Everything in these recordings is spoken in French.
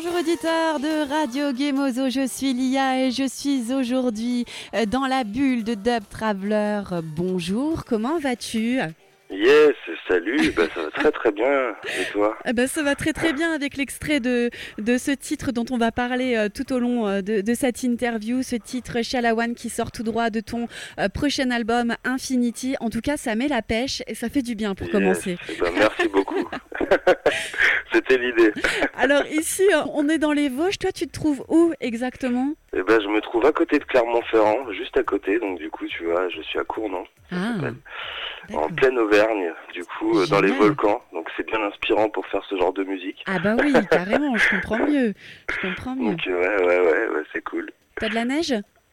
Bonjour auditeurs de Radio Gemozo, je suis Lia et je suis aujourd'hui dans la bulle de Dub Traveler. Bonjour, comment vas-tu ? Yes, salut, ça va très très bien, et toi ? Ça va très très bien avec l'extrait de ce titre dont on va parler tout au long de cette interview, ce titre Shalawan qui sort tout droit de ton prochain album Infinity. En tout cas, ça met la pêche et ça fait du bien pour commencer. Merci beaucoup, c'était l'idée. Alors ici, on est dans les Vosges, toi tu te trouves où exactement ? Je me trouve à côté de Clermont-Ferrand, juste à côté, donc du coup tu vois, je suis à Cournon, en pleine Auvergne, du coup dans les volcans, donc c'est bien inspirant pour faire ce genre de musique. Ah bah oui, carrément, je comprends mieux. Donc ouais, c'est cool. T'as de la neige ?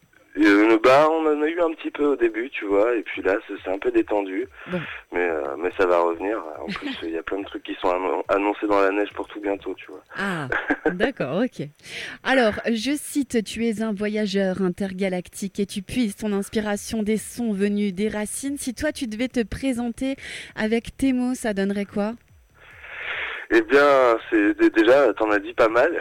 On en a eu un petit peu au début, tu vois, et puis là c'est un peu détendu, bon. mais ça va revenir. En plus, il y a plein de trucs qui sont annoncés dans la neige pour tout bientôt, tu vois. Ah, d'accord, ok. Alors, je cite, tu es un voyageur intergalactique et tu puises ton inspiration des sons venus des racines. Si toi, tu devais te présenter avec tes mots, ça donnerait quoi ? Eh bien, déjà, t'en as dit pas mal.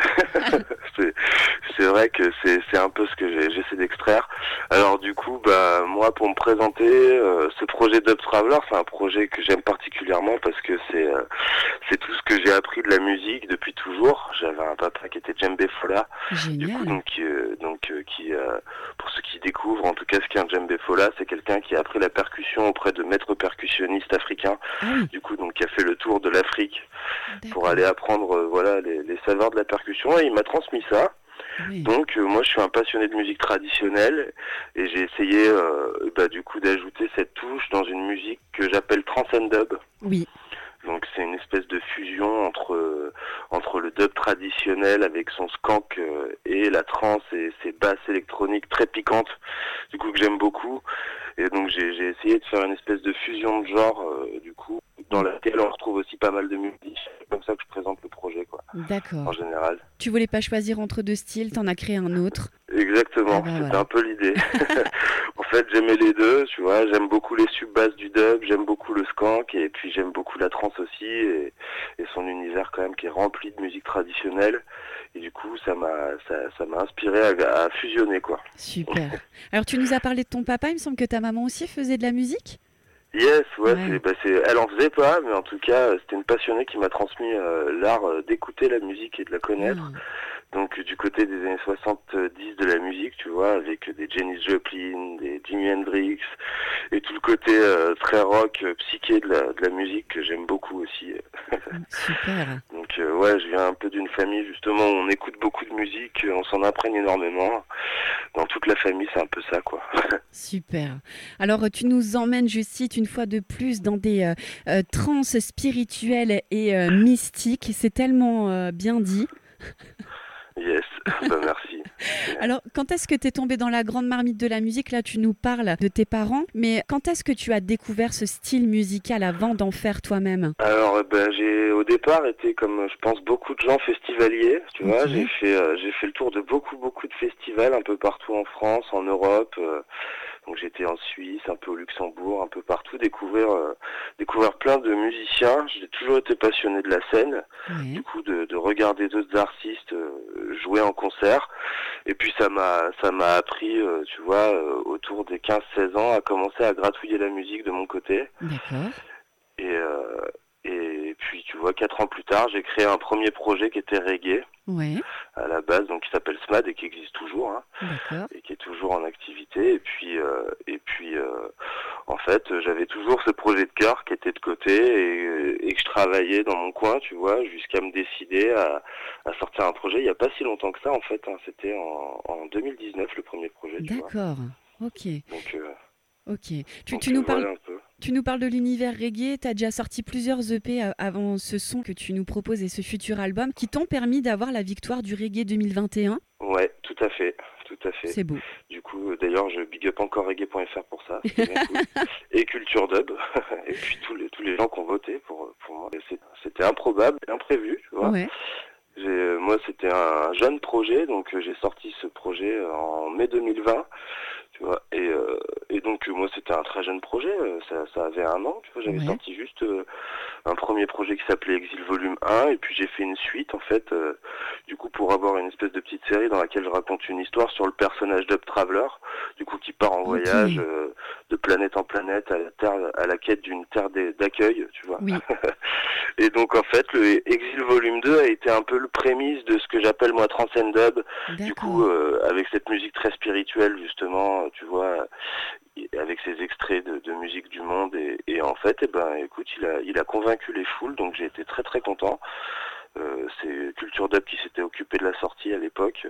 c'est vrai que c'est un peu ce que j'essaie d'extraire. Alors du coup, moi, pour me présenter, ce projet Dub Traveler, c'est un projet que j'aime particulièrement parce que c'est tout ce que j'ai appris de la musique depuis toujours. J'avais un papa qui était djembé fola. Génial. Du coup, pour ceux qui découvrent, en tout cas, ce qu'est un djembé fola, c'est quelqu'un qui a appris la percussion auprès de maîtres percussionnistes africains. Ah oui. Du coup, donc, qui a fait le tour de l'Afrique. D'accord. Pour aller apprendre les saveurs de la percussion, et il m'a transmis ça. Oui. Donc moi je suis un passionné de musique traditionnelle et j'ai essayé du coup d'ajouter cette touche dans une musique que j'appelle trance and dub. Oui. Donc c'est une espèce de fusion entre le dub traditionnel avec son skank et la trance et ses basses électroniques très piquantes, du coup que j'aime beaucoup. Et donc j'ai essayé de faire une espèce de fusion de genre du coup dans laquelle on retrouve aussi pas mal de musique. C'est comme ça que je présente le projet, quoi. D'accord. En général. Tu voulais pas choisir entre deux styles, t'en as créé un autre. Exactement, c'était un peu l'idée. En fait, j'aimais les deux, tu vois, j'aime beaucoup les sub-basses du dub, j'aime beaucoup le skank, et puis j'aime beaucoup la trance aussi, et son univers quand même qui est rempli de musique traditionnelle. Et du coup, ça m'a inspiré à fusionner, quoi. Super. Alors, tu nous as parlé de ton papa, il me semble que ta maman aussi faisait de la musique ? Yes, ouais. Elle en faisait pas, mais en tout cas, c'était une passionnée qui m'a transmis l'art d'écouter la musique et de la connaître. Donc du côté des années 70 de la musique, tu vois, avec des Janis Joplin, des Jimi Hendrix, et tout le côté très rock, psyché de la musique que j'aime beaucoup aussi. Super. Donc je viens un peu d'une famille justement où on écoute beaucoup de musique, on s'en imprègne énormément. Dans toute la famille, c'est un peu ça, quoi. Super. Alors, tu nous emmènes, je cite, une fois de plus dans des transes spirituelles et mystiques. C'est tellement bien dit. Yes, merci. Alors, quand est-ce que tu es tombé dans la grande marmite de la musique ? Là, tu nous parles de tes parents, mais quand est-ce que tu as découvert ce style musical avant d'en faire toi-même ? Alors, j'ai au départ été, comme je pense beaucoup de gens, festivalier. Tu vois, j'ai fait le tour de beaucoup de festivals un peu partout en France, en Europe. Donc j'étais en Suisse, un peu au Luxembourg, un peu partout, découvrir plein de musiciens. J'ai toujours été passionné de la scène, du coup de regarder d'autres artistes jouer en concert. Et puis ça m'a appris, tu vois, autour des 15-16 ans, à commencer à gratouiller la musique de mon côté. D'accord. Et puis tu vois, 4 ans plus tard, j'ai créé un premier projet qui était reggae. Ouais. À la base, donc qui s'appelle SMAD et qui existe toujours, hein, et qui est toujours en activité. Et puis, en fait, j'avais toujours ce projet de cœur qui était de côté et que je travaillais dans mon coin, tu vois, jusqu'à me décider à sortir un projet. Il n'y a pas si longtemps que ça, en fait. Hein, c'était en 2019 le premier projet. D'accord. Ok. Donc, ok. Tu nous parles de l'univers reggae, tu as déjà sorti plusieurs EP avant ce son que tu nous proposes et ce futur album qui t'ont permis d'avoir la victoire du reggae 2021. Ouais, tout à fait. C'est beau. Du coup, d'ailleurs, je big up encore reggae.fr pour ça, c'est bien cool. Et Culture Dub, et puis tous les gens qui ont voté pour moi. C'était improbable, imprévu, tu vois. Ouais. Moi, c'était un jeune projet, donc j'ai sorti ce projet en mai 2020, tu vois. Et donc donc moi c'était un très jeune projet, ça avait 1 an, tu vois, j'avais Ouais. sorti juste un premier projet qui s'appelait Exil Volume 1, et puis j'ai fait une suite en fait, du coup pour avoir une espèce de petite série dans laquelle je raconte une histoire sur le personnage d'Up Traveler, du coup qui part en Ok. voyage de planète en planète à la terre, à la quête d'une terre d'accueil, tu vois. Oui. Et donc en fait le Exil Volume 2 a été un peu le prémisse de ce que j'appelle moi Trance and Dub, du coup D'accord. avec cette musique très spirituelle justement, tu vois, avec ses extraits de musique du monde, et en fait, eh ben, écoute, il a convaincu les foules, donc j'ai été très très content. C'est Culture Dub qui s'était occupé de la sortie à l'époque,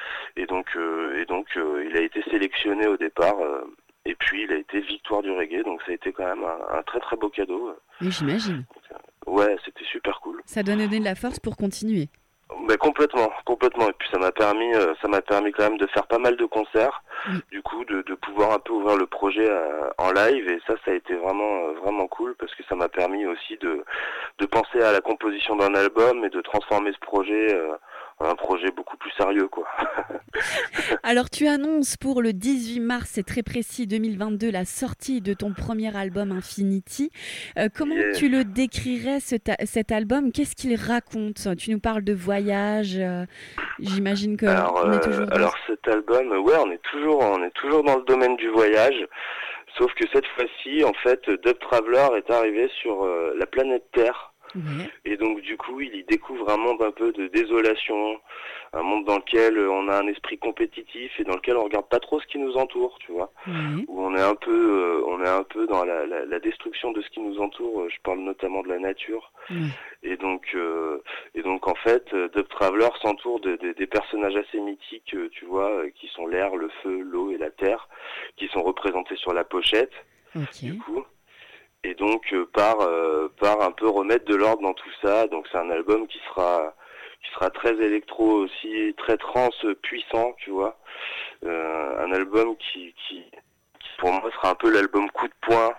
il a été sélectionné au départ, et puis il a été victoire du reggae, donc ça a été quand même un très très beau cadeau. Oui, j'imagine. Ouais, c'était super cool. Ça doit donner de la force pour continuer. Ben complètement, complètement. Et puis ça m'a permis quand même de faire pas mal de concerts, Oui. du coup, de pouvoir un peu ouvrir le projet en live. Et ça a été vraiment, vraiment cool parce que ça m'a permis aussi de penser à la composition d'un album et de transformer ce projet en un projet beaucoup plus sérieux, quoi. Alors, tu annonces pour le 18 mars, c'est très précis, 2022, la sortie de ton premier album Infinity. Comment Yes. tu le décrirais, cet album? Qu'est-ce qu'il raconte? Tu nous parles de voyage. J'imagine qu'on est toujours dans... Alors cet album, ouais, on est toujours dans le domaine du voyage. Sauf que cette fois-ci, en fait, Dub Traveler est arrivé sur la planète Terre. Ouais. Et donc du coup, il y découvre un monde un peu de désolation, un monde dans lequel on a un esprit compétitif et dans lequel on regarde pas trop ce qui nous entoure, tu vois. Ouais. Où on est un peu dans la destruction de ce qui nous entoure. Je parle notamment de la nature. Ouais. Et donc, en fait, Dub Traveler s'entoure des personnages assez mythiques, tu vois, qui sont l'air, le feu, l'eau et la terre, qui sont représentés sur la pochette, Ok. du coup. Et donc par un peu remettre de l'ordre dans tout ça. Donc c'est un album qui sera très électro aussi, très trance puissant, tu vois. Un album qui pour moi sera un peu l'album coup de poing,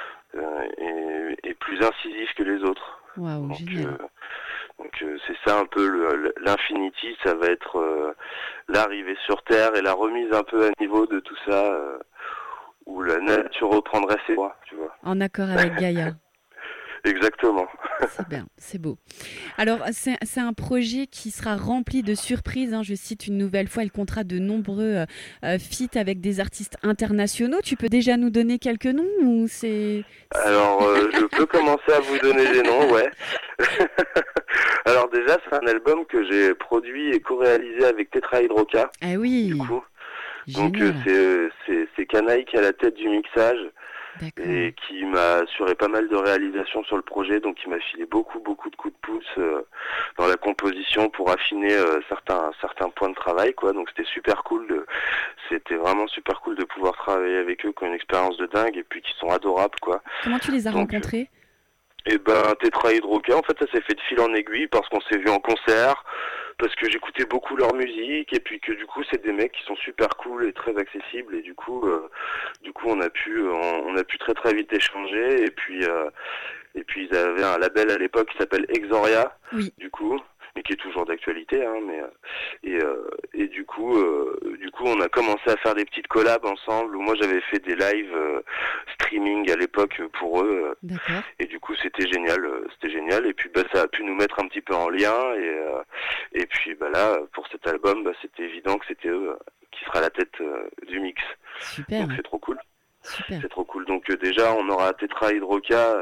et plus incisif que les autres. Waouh, Donc génial. c'est ça un peu l'Infinity, ça va être l'arrivée sur Terre et la remise un peu à niveau de tout ça, où la nature reprendrait ses droits, tu vois. En accord avec Gaïa. Exactement. C'est bien, c'est beau. Alors, c'est un projet qui sera rempli de surprises, hein. Je cite une nouvelle fois, il comptera de nombreux feats avec des artistes internationaux. Tu peux déjà nous donner quelques noms ou c'est... Alors, je peux commencer à vous donner des noms, ouais. Alors déjà, c'est un album que j'ai produit et co-réalisé avec Tetra Hydroca, Ah du oui, coup. Donc génial. c'est Canaille qui est à la tête du mixage D'accord. et qui m'a assuré pas mal de réalisations sur le projet, donc il m'a filé beaucoup de coups de pouce dans la composition pour affiner certains points de travail, quoi. Donc c'était vraiment super cool de pouvoir travailler avec eux, qui ont une expérience de dingue et puis qui sont adorables, quoi. Comment tu les as Donc rencontrés? et ben Tetra Hydroca, en fait ça s'est fait de fil en aiguille parce qu'on s'est vu en concert, parce que j'écoutais beaucoup leur musique et puis que du coup c'est des mecs qui sont super cool et très accessibles, et du coup on a pu très très vite échanger, et puis ils avaient un label à l'époque qui s'appelle Exoria, Oui. du coup, mais qui est toujours d'actualité, hein, et du coup on a commencé à faire des petites collabs ensemble, où moi j'avais fait des lives streaming à l'époque pour eux, D'accord. et du coup c'était génial, et puis bah ça a pu nous mettre un petit peu en lien, et puis bah là pour cet album bah c'était évident que c'était eux qui sera à la tête du mix, donc Super. c'est trop cool. Super. C'est trop cool. Donc déjà, on aura Tetra Hydroca,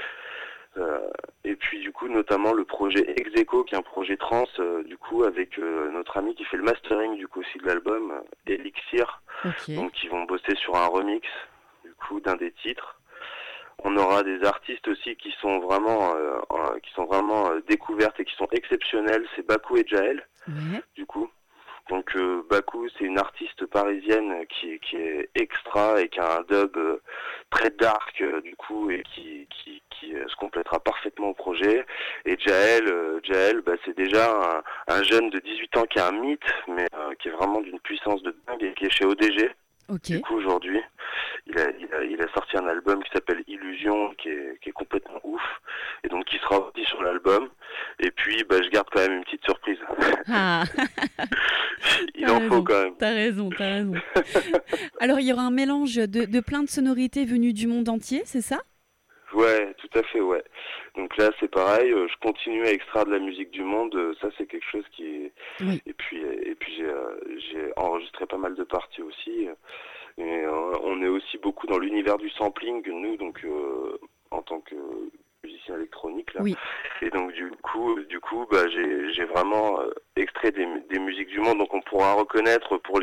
et puis du coup, notamment le projet Execo, qui est un projet trans, du coup, avec notre ami qui fait le mastering du coup aussi de l'album, Elixir. Ok. Donc ils vont bosser sur un remix du coup d'un des titres. On aura des artistes aussi qui sont vraiment découvertes et qui sont exceptionnels. C'est Baku et Jaël, Ouais. du coup. Donc Baku, c'est une artiste parisienne qui est extra et qui a un dub très dark, du coup, et qui se complétera parfaitement au projet. Et Jaël, bah, c'est déjà un jeune de 18 ans qui a un mythe, mais qui est vraiment d'une puissance de dingue, et qui est chez ODG. Ok. Du coup, aujourd'hui, il a sorti un album qui s'appelle Illusion, qui est complètement ouf, et donc qui sera aussi sur l'album. Et puis, bah, je garde quand même une petite surprise. Ah. Il en faut quand même. T'as raison. Alors, il y aura un mélange de plein de sonorités venues du monde entier, c'est ça? Ouais, tout à fait, ouais. Donc là, c'est pareil, je continue à extraire de la musique du monde, ça c'est quelque chose qui... Oui. Et puis j'ai enregistré pas mal de parties aussi, et on est aussi beaucoup dans l'univers du sampling, nous, donc en tant que musicien électronique, là. Oui. Et donc du coup bah, j'ai vraiment extrait des musiques du monde, donc on pourra reconnaître pour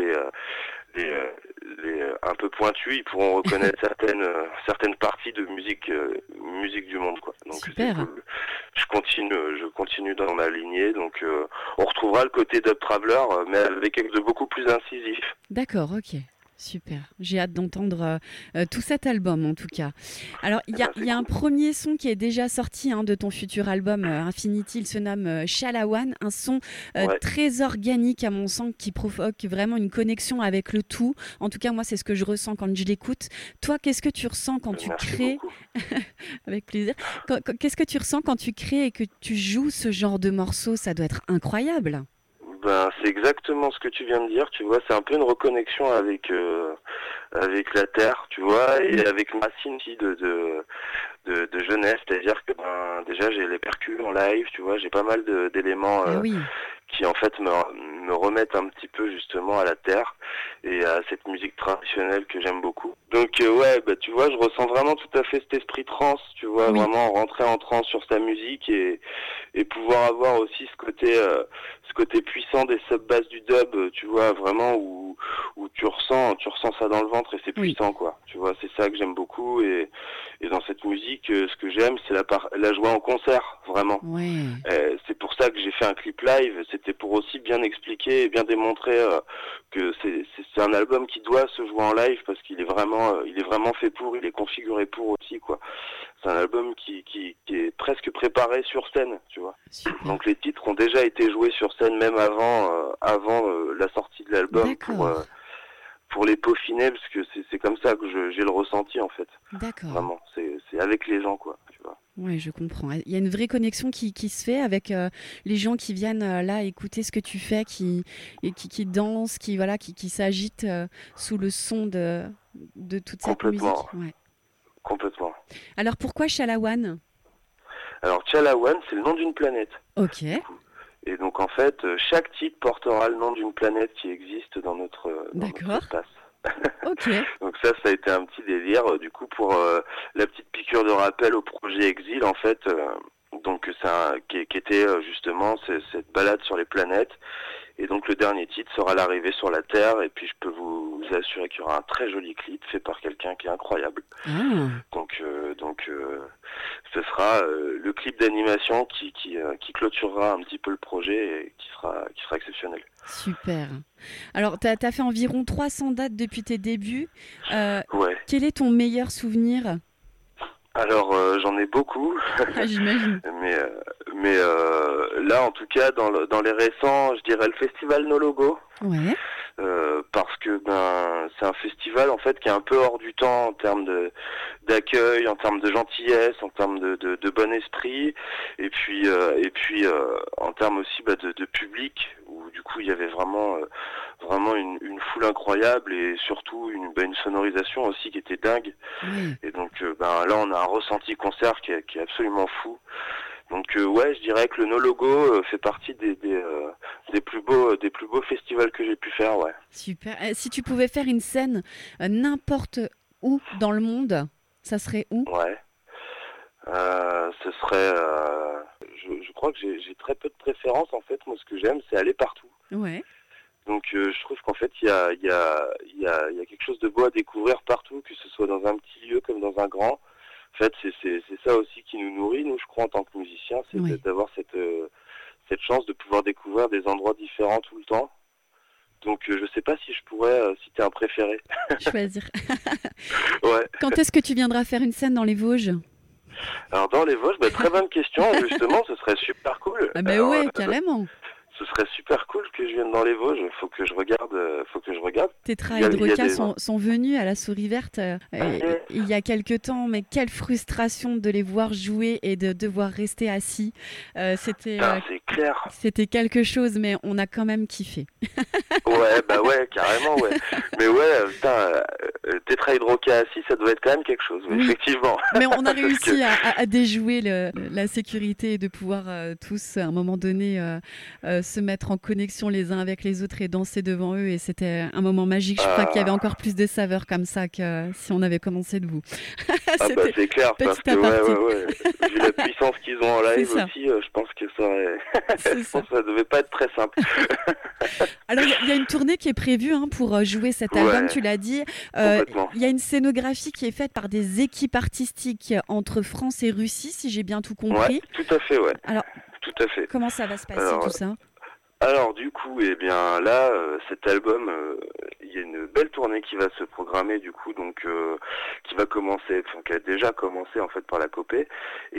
les un peu pointus, ils pourront reconnaître certaines parties de musique du monde, quoi. Donc Super. c'est cool. Je continue dans ma lignée, donc on retrouvera le côté Dub Traveler, mais avec quelque chose de beaucoup plus incisif. D'accord, ok. Super. J'ai hâte d'entendre tout cet album en tout cas. Alors, il y a un premier son qui est déjà sorti de ton futur album Infinity. Il se nomme Shalawan, un son très organique à mon sens qui provoque vraiment une connexion avec le tout. En tout cas, moi, c'est ce que je ressens quand je l'écoute. Toi, qu'est-ce que tu ressens quand tu crées Avec plaisir. Qu'est-ce que tu ressens quand tu crées et que tu joues ce genre de morceau? Ça doit être incroyable. Ben, c'est exactement ce que tu viens de dire, tu vois, c'est un peu une reconnexion avec la terre, tu vois, et avec ma racine aussi de jeunesse, c'est-à-dire que ben déjà j'ai les percus en live, tu vois, j'ai pas mal d'éléments qui en fait me remettent un petit peu justement à la terre et à cette musique traditionnelle que j'aime beaucoup. Donc ouais, bah tu vois, je ressens vraiment tout à fait cet esprit trance, tu vois, vraiment rentrer en transe sur sa musique et pouvoir avoir aussi ce côté puissant des sub-basses du dub, tu vois, vraiment où tu ressens ça dans le ventre et c'est puissant, quoi. Tu vois, c'est ça que j'aime beaucoup et dans cette musique, ce que j'aime, c'est la joie en concert, vraiment. Ouais. C'est pour ça que j'ai fait un clip live, c'était pour aussi bien expliquer et bien démontrer que c'est un album qui doit se jouer en live parce qu'il est vraiment fait pour, il est configuré pour aussi, quoi. C'est un album qui est presque préparé sur scène, tu vois. Super. Donc les titres ont déjà été joués sur scène même avant la sortie de l'album pour les peaufiner, parce que c'est comme ça que j'ai le ressenti en fait. D'accord. Vraiment, c'est avec les gens, quoi, tu vois. Oui, je comprends. Il y a une vraie connexion qui se fait avec les gens qui viennent là écouter ce que tu fais, qui dansent, qui s'agitent sous le son de toute cette musique. Ouais. Complètement. Alors pourquoi Shalawan? Alors Shalawan, c'est le nom d'une planète. Ok. Et donc en fait, chaque titre portera le nom d'une planète qui existe dans notre espace. Ok. Donc ça a été un petit délire. Du coup, pour la petite piqûre de rappel au projet Exil, en fait, donc qui était justement cette balade sur les planètes. Et donc le dernier titre sera l'arrivée sur la Terre. Et puis je peux vous assurer qu'il y aura un très joli clip fait par quelqu'un qui est incroyable. Ah. Donc ce sera le clip d'animation qui clôturera un petit peu le projet et qui sera exceptionnel. Super. Alors, tu as fait environ 300 dates depuis tes débuts. Ouais. Quel est ton meilleur souvenir? Alors, j'en ai beaucoup. Ah, j'imagine. mais là, en tout cas, dans les récents, je dirais le festival No Logo. Ouais. Parce que c'est un festival en fait qui est un peu hors du temps en termes d'accueil, en termes de gentillesse, en termes de bon esprit, et puis en termes aussi de public où du coup il y avait vraiment une foule incroyable et surtout une sonorisation aussi qui était dingue. Et donc là on a un ressenti concert qui est absolument fou. Donc ouais, je dirais que le No Logo fait partie des plus beaux festivals que j'ai pu faire, ouais. Super. Si tu pouvais faire une scène n'importe où dans le monde, ça serait où? Ouais. Ce serait je crois que j'ai très peu de préférences en fait. Moi ce que j'aime c'est aller partout. Ouais. Donc je trouve qu'en fait il y a quelque chose de beau à découvrir partout, que ce soit dans un petit lieu comme dans un grand. En fait, c'est ça aussi qui nous nourrit, nous, je crois, en tant que musiciens, c'est d'avoir cette chance de pouvoir découvrir des endroits différents tout le temps. Donc, je sais pas si je pourrais citer un préféré. Choisir. Ouais. Quand est-ce que tu viendras faire une scène dans les Vosges? Alors, dans les Vosges, très bonne question, justement, ce serait super cool. Ah bah ouais, carrément. Ce serait super cool que je vienne dans les Vosges. Faut que je regarde. Tetra et Droka sont venus à la Souris Verte il y a quelques temps, mais quelle frustration de les voir jouer et de devoir rester assis. C'est clair. C'était quelque chose, mais on a quand même kiffé. Ouais, bah ouais, carrément, ouais. Mais ouais, putain, tétrahydrocéacie, ça doit être quand même quelque chose, oui, Oui, effectivement. mais on a Parce que, réussi à déjouer la sécurité et de pouvoir tous, à un moment donné, se mettre en connexion les uns avec les autres et danser devant eux. Et c'était un moment magique. Je crois qu'il y avait ah, encore plus de saveur comme ça que si on avait commencé debout. ah bah C'était c'est clair, parce petit que ouais, aparté. ouais, ouais. Vu la puissance qu'ils ont en C'est live ça, aussi, je pense que ça aurait... c'est je ça. pense que ça devait pas être très simple. Alors, il y a une tournée qui est prévue hein, pour jouer cet album, Ouais, tu l'as dit. complètement. Il y a une scénographie qui est faite par des équipes artistiques entre France et Russie, si j'ai bien tout Ouais, compris. tout à fait, ouais, Alors, tout à fait. comment ça va se passer tout Alors, ça? Alors du coup, eh bien là, cet album, il y a une belle tournée qui va se programmer du coup, donc qui va commencer, enfin qui a déjà commencé en fait par la Copée et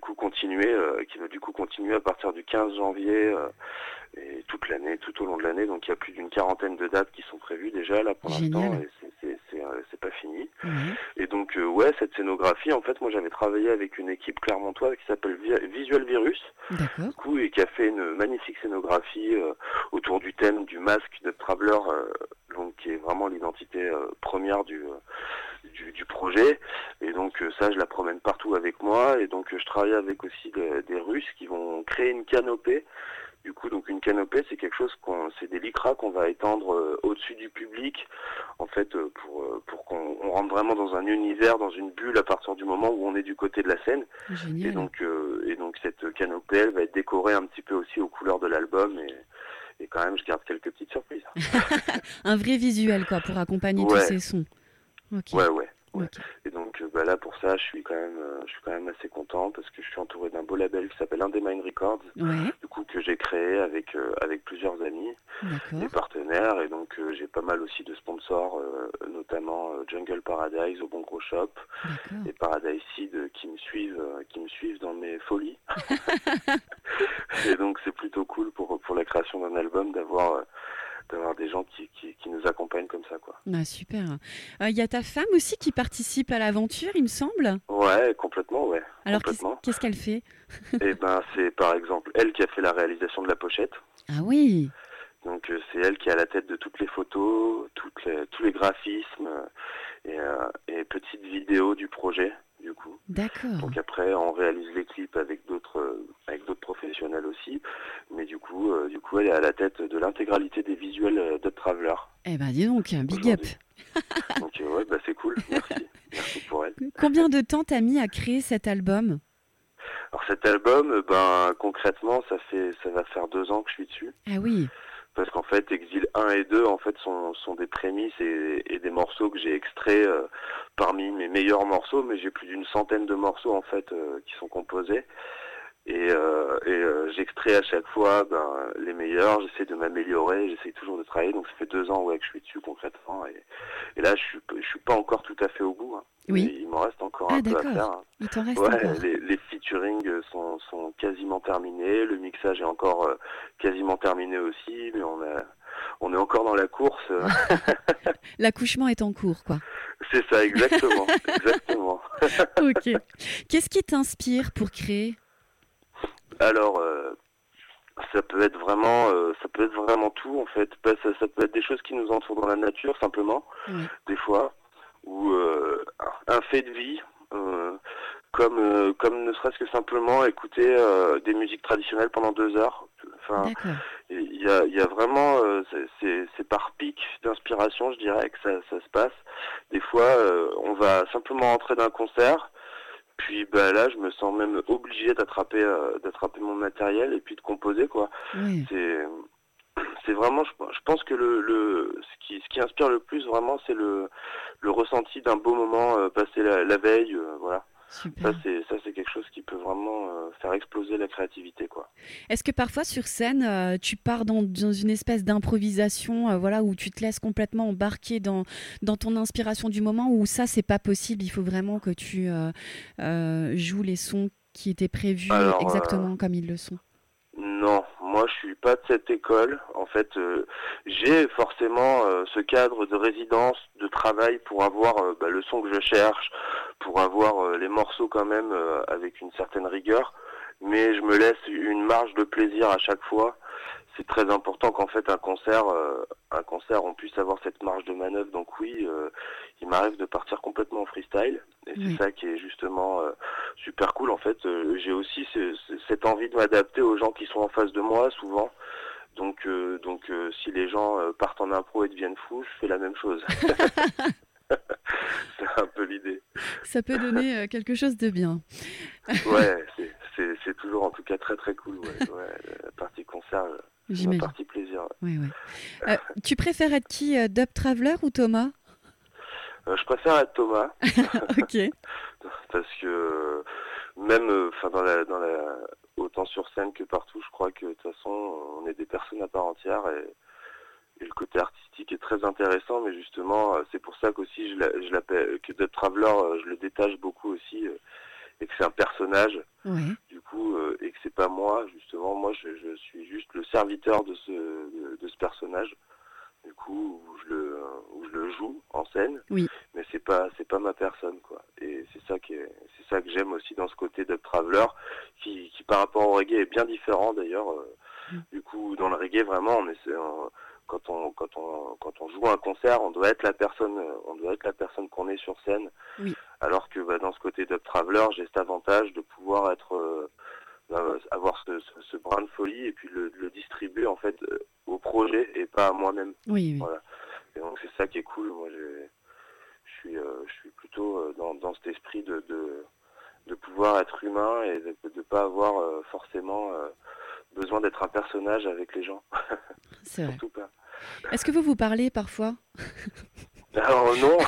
qui va du coup continuer à partir du 15 janvier et toute l'année, tout au long de l'année. Donc il y a plus d'une quarantaine de dates qui sont prévues déjà là pour l'instant Génial. et c'est pas fini. Ouais, Et donc ouais, cette scénographie, en fait, moi j'avais travaillé avec une équipe clermontoise qui s'appelle Visual Virus d'accord. du coup, et qui a fait une magnifique scénographie autour du thème du masque de Traveler, donc qui est vraiment l'identité première du projet. Et donc ça, je la promène partout avec moi. Et donc je travaille avec aussi des Russes qui vont créer une canopée. Du coup, donc une canopée, c'est quelque chose c'est des lycras qu'on va étendre au-dessus du public, en fait, pour qu'on rentre vraiment dans un univers, dans une bulle à partir du moment où on est du côté de la scène. Génial. Et donc cette canopée, elle va être décorée un petit peu aussi aux couleurs de l'album et quand même, je garde quelques petites surprises. Un vrai visuel, quoi, pour accompagner tous Ouais, ces sons. Ok, ouais. ok. Et donc bah là pour ça, je suis quand même assez content parce que je suis entouré d'un beau label qui s'appelle Undemine Records, Ouais, du coup que j'ai créé avec plusieurs amis, des d'accord, partenaires et donc j'ai pas mal aussi de sponsors, notamment Jungle Paradise au Bon Gros Shop d'accord. et Paradise Seed qui me suivent dans mes folies. Et donc c'est plutôt cool pour la création d'un album d'avoir des gens qui nous accompagnent comme ça, quoi. Ah, super. Il y a ta femme aussi qui participe à l'aventure, il me semble. Ouais, complètement, ouais, Alors, complètement. qu'est-ce qu'elle fait? Et ben c'est par exemple elle qui a fait la réalisation de la pochette. Ah oui, Donc c'est elle qui est à la tête de toutes les photos, tous les graphismes et petites vidéos du projet, du coup. d'accord. Donc après, on réalise les clips avec d'autres professionnels aussi, mais du coup, elle est à la tête de l'intégralité des visuels de Traveler Eh ben, dis donc, un big up. aujourd'hui. Donc ouais, bah c'est cool, merci pour elle. Combien de temps t'as mis à créer cet album? Alors cet album, ben concrètement, ça va faire 2 ans que je suis dessus, Ah oui, parce qu'en fait, Exil 1 et 2, en fait, sont des prémices et des morceaux que j'ai extraits parmi mes meilleurs morceaux, mais j'ai plus d'une centaine de morceaux en fait qui sont composés. J'extrais à chaque fois les meilleurs, j'essaie de m'améliorer, j'essaie toujours de travailler, donc ça fait 2 ans ouais, que je suis dessus concrètement, et là je suis pas encore tout à fait au bout, hein. oui. Il m'en reste encore Ah un peu à d'accord, faire, hein. il t'en reste Ouais, encore. les featuring sont quasiment terminés, le mixage est encore quasiment terminé aussi, mais on est encore dans la course. L'accouchement est en cours, quoi. C'est ça, exactement, exactement. Ok. Qu'est-ce qui t'inspire pour créer? Alors, ça peut être vraiment tout en fait. Ça peut être des choses qui nous entourent dans la nature simplement, Oui, des fois, ou un fait de vie, comme ne serait-ce que simplement écouter des musiques traditionnelles pendant 2 heures. Enfin, d'accord. il y a vraiment, c'est par pic d'inspiration, je dirais que ça se passe. Des fois, on va simplement entrer d'un concert. Puis bah là, je me sens même obligé d'attraper mon matériel et puis de composer quoi. Oui. C'est c'est vraiment, je pense que ce qui inspire le plus vraiment, c'est le ressenti d'un beau moment passé la veille, voilà. Super. Ça c'est quelque chose qui peut vraiment faire exploser la créativité quoi. Est-ce que parfois sur scène, tu pars dans une espèce d'improvisation, voilà, où tu te laisses complètement embarquer dans ton inspiration du moment, ou ça, c'est pas possible, il faut vraiment que tu joues les sons qui étaient prévus Alors exactement comme ils le sont? non, moi je suis pas de cette école. En fait, j'ai forcément ce cadre de résidence, de travail pour avoir le son que je cherche, pour avoir les morceaux quand même avec une certaine rigueur. Mais je me laisse une marge de plaisir à chaque fois. c'est très important qu'en fait un concert, on puisse avoir cette marge de manœuvre. Donc oui, il m'arrive de partir complètement en freestyle, et c'est ça qui est justement super cool. En fait, j'ai aussi cette envie de m'adapter aux gens qui sont en face de moi souvent. Donc si les gens partent en impro et deviennent fous, je fais la même chose. C'est un peu l'idée. Ça peut donner quelque chose de bien. Ouais, c'est toujours en tout cas très très cool. Ouais, la partie concert, c'est ma partie plaisir. Ouais. Tu préfères être qui, Dub Traveler ou Thomas? Je préfère être Thomas. Ok. Parce que même autant sur scène que partout, je crois que de toute façon on est des personnes à part entière, et le côté artistique est très intéressant, mais justement c'est pour ça qu'aussi je l'appelle, que Dub Traveler, je le détache beaucoup aussi, et que c'est un personnage, du coup, et que c'est pas moi, justement. Moi je suis juste le serviteur de ce personnage, du coup, où je le joue en scène, mais c'est pas ma personne, quoi. Et c'est ça que j'aime aussi dans ce côté Dub Traveler, qui par rapport au reggae est bien différent d'ailleurs. Du coup, dans le reggae, vraiment, quand on joue un concert, on doit être la personne qu'on est sur scène. Alors que dans ce côté Dub Traveler, j'ai cet avantage de pouvoir avoir ce brin de folie, et puis le distribuer en fait au projet et pas à moi-même. Voilà. Et donc c'est ça qui est cool. Moi, je suis plutôt dans cet esprit de pouvoir être humain, et de pas avoir forcément besoin d'être un personnage avec les gens. C'est vrai. Surtout pas. Est-ce que vous parlez parfois? Alors non,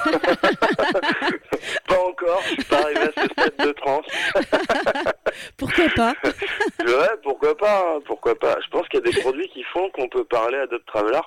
pas encore, je suis pas arrivé à ce stade de transe. Pourquoi pas? Ouais, pourquoi pas. Je pense qu'il y a des produits qui font qu'on peut parler à Dub Traveler.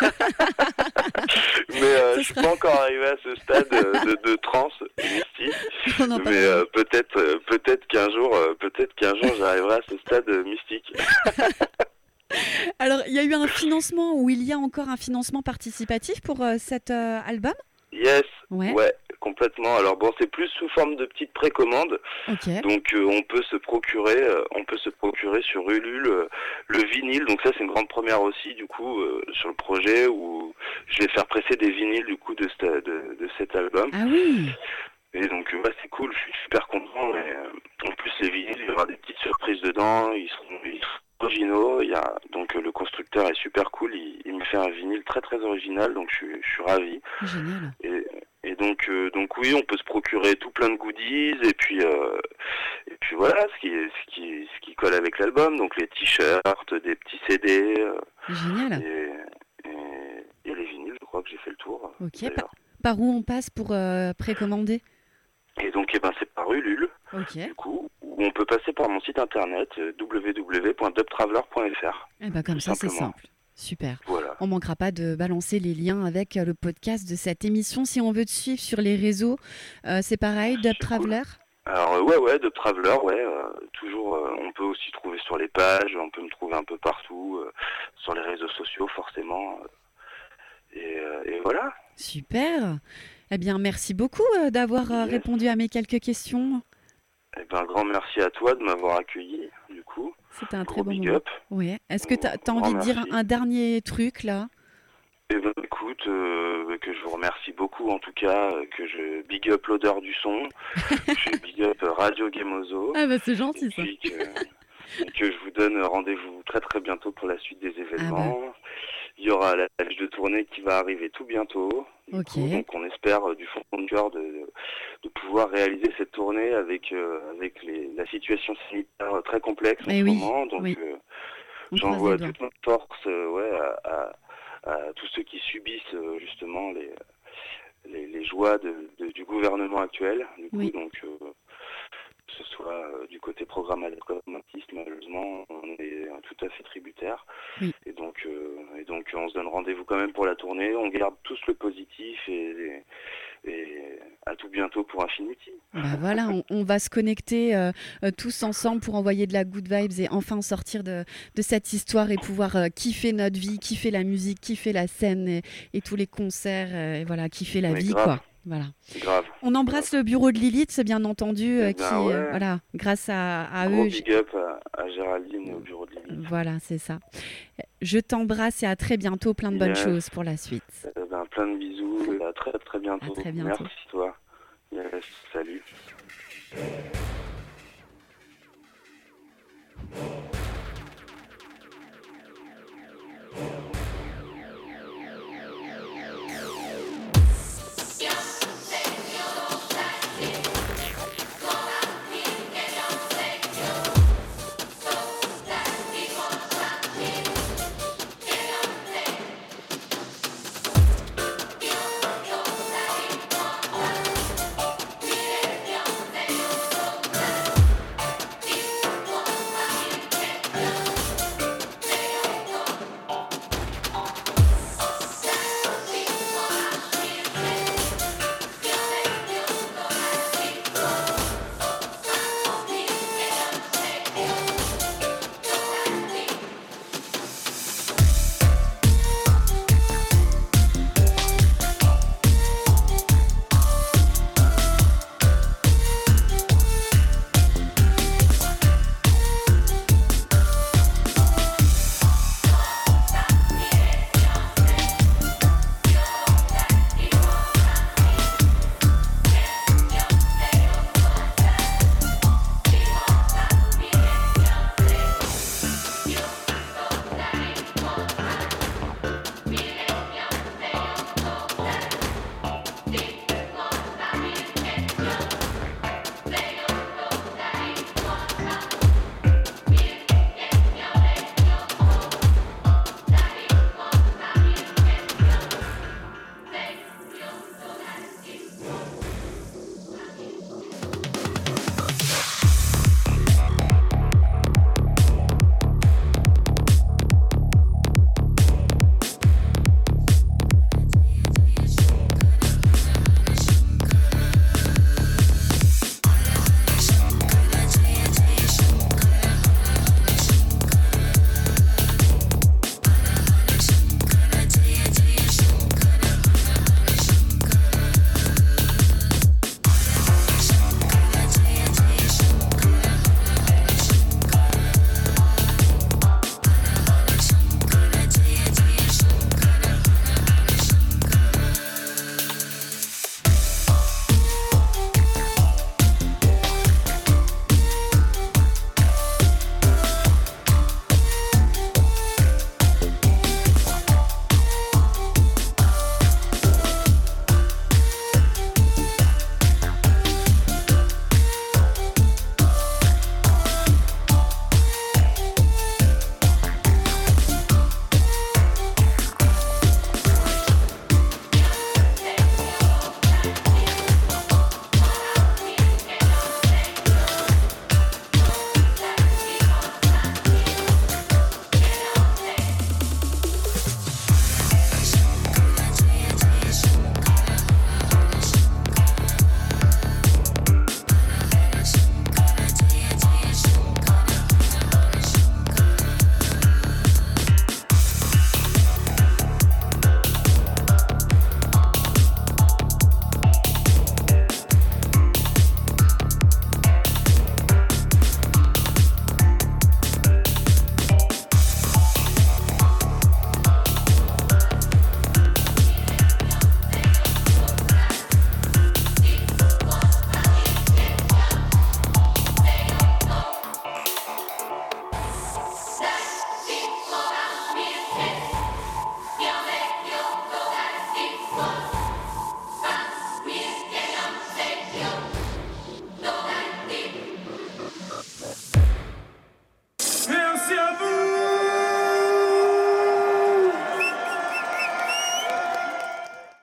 Mais je suis pas encore arrivé à ce stade de transe mystique. Mais peut-être qu'un jour j'arriverai à ce stade mystique. Alors, il y a eu un financement, ou il y a encore un financement participatif pour cet album? Yes, ouais, complètement. Alors bon, c'est plus sous forme de petites précommandes. Donc on peut se procurer sur Ulule le vinyle. Donc ça, c'est une grande première aussi, du coup, sur le projet, où je vais faire presser des vinyles, du coup, de cet album. Ah oui. Et donc c'est cool, je suis super content. Et, en plus, les vinyles, il y aura des petites surprises dedans. Ils seront originaux. Donc le constructeur est super cool, il me fait un vinyle très très original, donc je suis ravi. Génial. Et donc oui, on peut se procurer tout plein de goodies, et puis voilà, ce qui colle avec l'album, donc les t-shirts, des petits CD. Génial. Et les vinyles, je crois que j'ai fait le tour. Par où on passe pour précommander? Et donc c'est par Ulule, du coup, où on peut passer par mon site internet www.dubtraveler.fr. Comme ça, c'est simple. Super. Voilà. On manquera pas de balancer les liens avec le podcast de cette émission. Si on veut te suivre sur les réseaux, c'est pareil, Dub Traveler. Cool. Alors Dub Traveler, toujours. On peut aussi trouver sur les pages, on peut me trouver un peu partout, sur les réseaux sociaux forcément. Et voilà. Super. Eh bien, merci beaucoup d'avoir répondu à mes quelques questions. Un grand merci à toi de m'avoir accueilli, du coup. C'était un très bon moment. Ouais. Est-ce que tu as envie de dire un dernier truc, là? Écoute, que je vous remercie beaucoup, en tout cas, que je big up l'odeur du son, je big up Radio Gemozo. Ah c'est gentil, ça. Et que je vous donne rendez-vous très très bientôt pour la suite des événements. Il y aura la liste de tournée qui va arriver tout bientôt. Du coup, donc on espère du fond de cœur de pouvoir réaliser cette tournée avec la situation sanitaire très complexe en ce moment. Donc j'envoie toute notre force à tous ceux qui subissent justement les joies du gouvernement actuel. Du coup, donc que ce soit du côté programmatique, malheureusement, on est tout à fait tributaire. Et donc on se donne rendez-vous quand même pour la tournée. On garde tous le positif, et à tout bientôt pour Infinity. Voilà, on va se connecter tous ensemble pour envoyer de la good vibes et enfin sortir de cette histoire et pouvoir kiffer notre vie, kiffer la musique, kiffer la scène et tous les concerts, et voilà, kiffer la vie, quoi. Voilà. Grave. On embrasse le bureau de Lilith, c'est bien entendu, voilà, grâce à eux. Gros big up à Géraldine et au bureau de Lilith. Voilà, c'est ça. Je t'embrasse et à très bientôt. Plein de bonnes choses pour la suite. Plein de bisous et à très très bientôt. À très bientôt. Merci toi. Yes, salut.